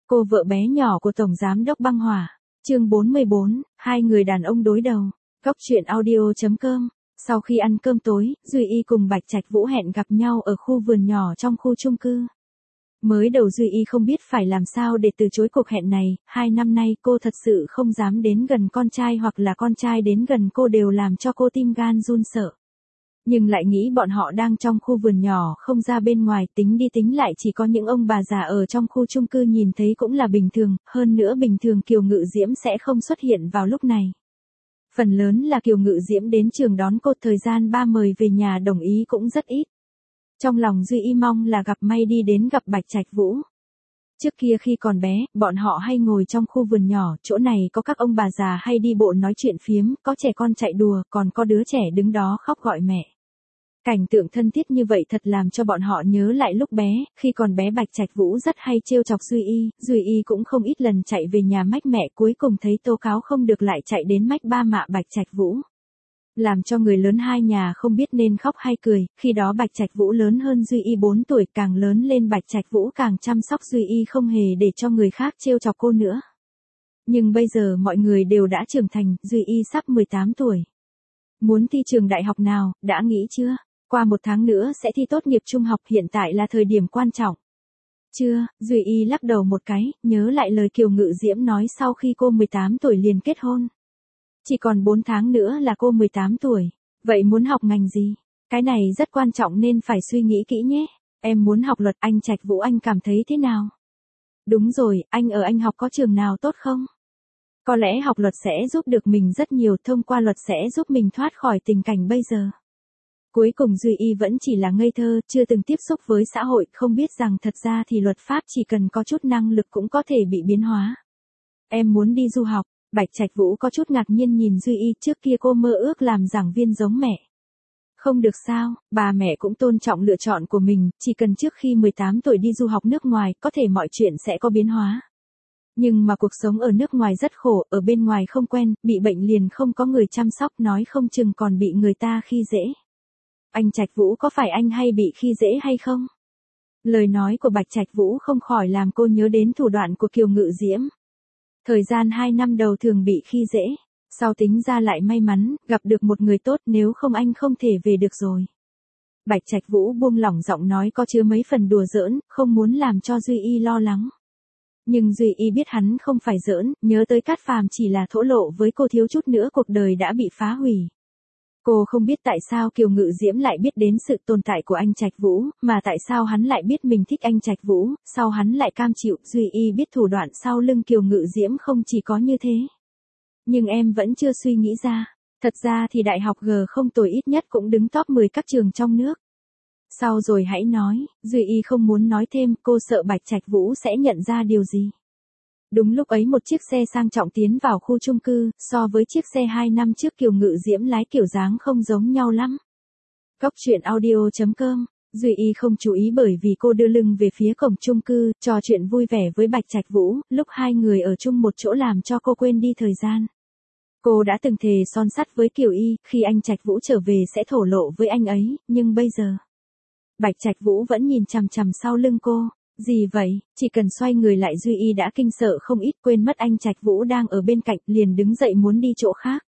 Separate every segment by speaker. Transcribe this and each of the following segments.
Speaker 1: Cô vợ bé nhỏ của Tổng Giám đốc Băng Hỏa. Chương 44, hai người đàn ông đối đầu. Góc truyện audio.com. Sau khi ăn cơm tối, Duy Y cùng Bạch Trạch Vũ hẹn gặp nhau ở khu vườn nhỏ trong khu chung cư. Mới đầu Duy Y không biết phải làm sao để từ chối cuộc hẹn này, 2 năm nay cô thật sự không dám đến gần con trai hoặc là con trai đến gần cô đều làm cho cô tim gan run sợ. Nhưng lại nghĩ bọn họ đang trong khu vườn nhỏ không ra bên ngoài, tính đi tính lại chỉ có những ông bà già ở trong khu chung cư nhìn thấy cũng là bình thường, hơn nữa bình thường Kiều Ngự Diễm sẽ không xuất hiện vào lúc này. Phần lớn là Kiều Ngự Diễm đến trường đón cô, thời gian ba mời về nhà đồng ý cũng rất ít. Trong lòng Duy Y mong là gặp may đi đến gặp Bạch Trạch Vũ. Trước kia khi còn bé, bọn họ hay ngồi trong khu vườn nhỏ, chỗ này có các ông bà già hay đi bộ nói chuyện phiếm, có trẻ con chạy đùa, còn có đứa trẻ đứng đó khóc gọi mẹ. Cảnh tượng thân thiết như vậy thật làm cho bọn họ nhớ lại lúc bé, khi còn bé Bạch Trạch Vũ rất hay trêu chọc Duy Y cũng không ít lần chạy về nhà mách mẹ, cuối cùng thấy tố cáo không được lại chạy đến mách ba mạ Bạch Trạch Vũ. Làm cho người lớn hai nhà không biết nên khóc hay cười, khi đó Bạch Trạch Vũ lớn hơn Duy Y 4 tuổi, càng lớn lên Bạch Trạch Vũ càng chăm sóc Duy Y không hề để cho người khác trêu chọc cô nữa. Nhưng bây giờ mọi người đều đã trưởng thành, Duy Y sắp 18 tuổi. Muốn thi trường đại học nào, đã nghĩ chưa? Qua 1 tháng nữa sẽ thi tốt nghiệp trung học, hiện tại là thời điểm quan trọng. Chưa, Duy Y lắc đầu một cái, nhớ lại lời Kiều Ngự Diễm nói sau khi cô 18 tuổi liền kết hôn. Chỉ còn 4 tháng nữa là cô 18 tuổi. Vậy muốn học ngành gì? Cái này rất quan trọng nên phải suy nghĩ kỹ nhé. Em muốn học luật. Anh Trạch Vũ, anh cảm thấy thế nào? Đúng rồi, anh học có trường nào tốt không? Có lẽ học luật sẽ giúp được mình rất nhiều, thông qua luật sẽ giúp mình thoát khỏi tình cảnh bây giờ. Cuối cùng Duy Y vẫn chỉ là ngây thơ, chưa từng tiếp xúc với xã hội, không biết rằng thật ra thì luật pháp chỉ cần có chút năng lực cũng có thể bị biến hóa. Em muốn đi du học. Bạch Trạch Vũ có chút ngạc nhiên nhìn Duy Y, trước kia cô mơ ước làm giảng viên giống mẹ. Không được sao, bà mẹ cũng tôn trọng lựa chọn của mình, chỉ cần trước khi 18 tuổi đi du học nước ngoài, có thể mọi chuyện sẽ có biến hóa. Nhưng mà cuộc sống ở nước ngoài rất khổ, ở bên ngoài không quen, bị bệnh liền không có người chăm sóc, nói không chừng còn bị người ta khi dễ. Anh Trạch Vũ, có phải anh hay bị khi dễ hay không? Lời nói của Bạch Trạch Vũ không khỏi làm cô nhớ đến thủ đoạn của Kiều Ngự Diễm. Thời gian 2 năm đầu thường bị khi dễ, sau tính ra lại may mắn, gặp được một người tốt, nếu không anh không thể về được rồi. Bạch Trạch Vũ buông lỏng giọng nói có chứa mấy phần đùa giỡn, không muốn làm cho Duy Y lo lắng. Nhưng Duy Y biết hắn không phải giỡn, nhớ tới Cát Phàm chỉ là thổ lộ với cô, thiếu chút nữa cuộc đời đã bị phá hủy. Cô không biết tại sao Kiều Ngự Diễm lại biết đến sự tồn tại của anh Trạch Vũ, mà tại sao hắn lại biết mình thích anh Trạch Vũ, sau hắn lại cam chịu. Duy Y biết thủ đoạn sau lưng Kiều Ngự Diễm không chỉ có như thế. Nhưng em vẫn chưa suy nghĩ ra. Thật ra thì đại học G không tồi, ít nhất cũng đứng top 10 các trường trong nước. Sau rồi hãy nói. Duy Y không muốn nói thêm, cô sợ Bạch Trạch Vũ sẽ nhận ra điều gì. Đúng lúc ấy một chiếc xe sang trọng tiến vào khu chung cư, so với chiếc xe 2 năm trước Kiều Ngự Diễm lái kiểu dáng không giống nhau lắm. Góc truyện audio.com. Duy Y không chú ý bởi vì cô đưa lưng về phía cổng chung cư, trò chuyện vui vẻ với Bạch Trạch Vũ, lúc hai người ở chung một chỗ làm cho cô quên đi thời gian. Cô đã từng thề son sắt với Kiều Y, khi anh Trạch Vũ trở về sẽ thổ lộ với anh ấy, nhưng bây giờ, Bạch Trạch Vũ vẫn nhìn chằm chằm sau lưng cô. Gì vậy? Chỉ cần xoay người lại Duy Y đã kinh sợ không ít, quên mất anh Trạch Vũ đang ở bên cạnh, liền đứng dậy muốn đi chỗ khác.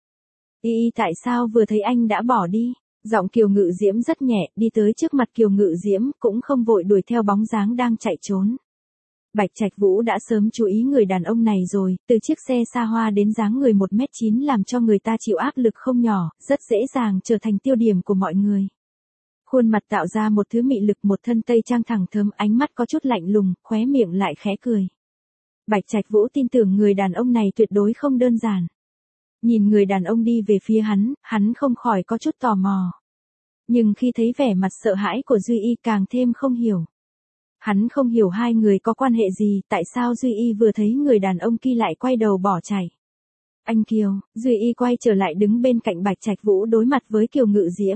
Speaker 1: Y tại sao vừa thấy anh đã bỏ đi? Giọng Kiều Ngự Diễm rất nhẹ, đi tới trước mặt Kiều Ngự Diễm, cũng không vội đuổi theo bóng dáng đang chạy trốn. Bạch Trạch Vũ đã sớm chú ý người đàn ông này rồi, từ chiếc xe xa hoa đến dáng người 1m9 làm cho người ta chịu áp lực không nhỏ, rất dễ dàng trở thành tiêu điểm của mọi người. Khuôn mặt tạo ra một thứ mị lực, một thân tây trang thẳng thớm, ánh mắt có chút lạnh lùng, khóe miệng lại khẽ cười. Bạch Trạch Vũ tin tưởng người đàn ông này tuyệt đối không đơn giản. Nhìn người đàn ông đi về phía hắn không khỏi có chút tò mò. Nhưng khi thấy vẻ mặt sợ hãi của Duy Y càng thêm không hiểu. Hắn không hiểu hai người có quan hệ gì, tại sao Duy Y vừa thấy người đàn ông kia lại quay đầu bỏ chạy. Anh Kiều, Duy Y quay trở lại đứng bên cạnh Bạch Trạch Vũ đối mặt với Kiều Ngự Diễm.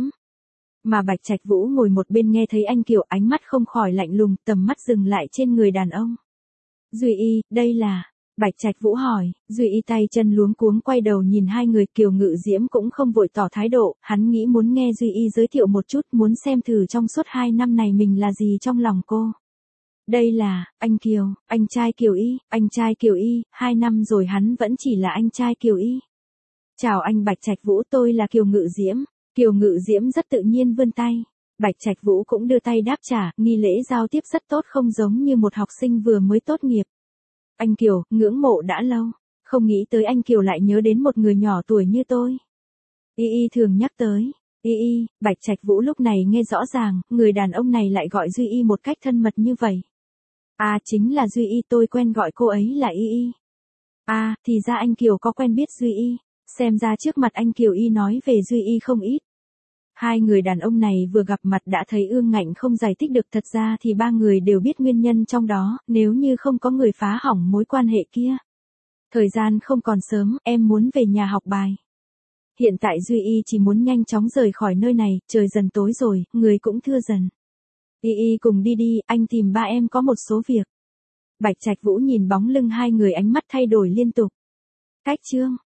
Speaker 1: Mà Bạch Trạch Vũ ngồi một bên nghe thấy anh Kiều, ánh mắt không khỏi lạnh lùng, tầm mắt dừng lại trên người đàn ông. Duy Y, đây là... Bạch Trạch Vũ hỏi. Duy Y tay chân luống cuống quay đầu nhìn hai người. Kiều Ngự Diễm cũng không vội tỏ thái độ, hắn nghĩ muốn nghe Duy Y giới thiệu một chút, muốn xem thử trong suốt 2 năm này mình là gì trong lòng cô. Đây là, anh Kiều, anh trai Kiều Y, anh trai Kiều Y, 2 năm rồi hắn vẫn chỉ là anh trai Kiều Y. Chào anh Bạch Trạch Vũ, tôi là Kiều Ngự Diễm. Kiều Ngự Diễm rất tự nhiên vươn tay. Bạch Trạch Vũ cũng đưa tay đáp trả, nghi lễ giao tiếp rất tốt, không giống như một học sinh vừa mới tốt nghiệp. Anh Kiều, ngưỡng mộ đã lâu. Không nghĩ tới anh Kiều lại nhớ đến một người nhỏ tuổi như tôi. Y Y thường nhắc tới. Y Y, Bạch Trạch Vũ lúc này nghe rõ ràng, người đàn ông này lại gọi Duy Y một cách thân mật như vậy. À, chính là Duy Y, tôi quen gọi cô ấy là Y Y. À, thì ra anh Kiều có quen biết Duy Y. Xem ra trước mặt anh Kiều Y nói về Duy Y không ít. Hai người đàn ông này vừa gặp mặt đã thấy ương ngạnh không giải thích được, thật ra thì ba người đều biết nguyên nhân trong đó, nếu như không có người phá hỏng mối quan hệ kia. Thời gian không còn sớm, em muốn về nhà học bài. Hiện tại Duy Y chỉ muốn nhanh chóng rời khỏi nơi này, trời dần tối rồi, người cũng thưa dần. Y Y cùng đi đi, anh tìm ba em có một số việc. Bạch Trạch Vũ nhìn bóng lưng hai người, ánh mắt thay đổi liên tục. Cách chương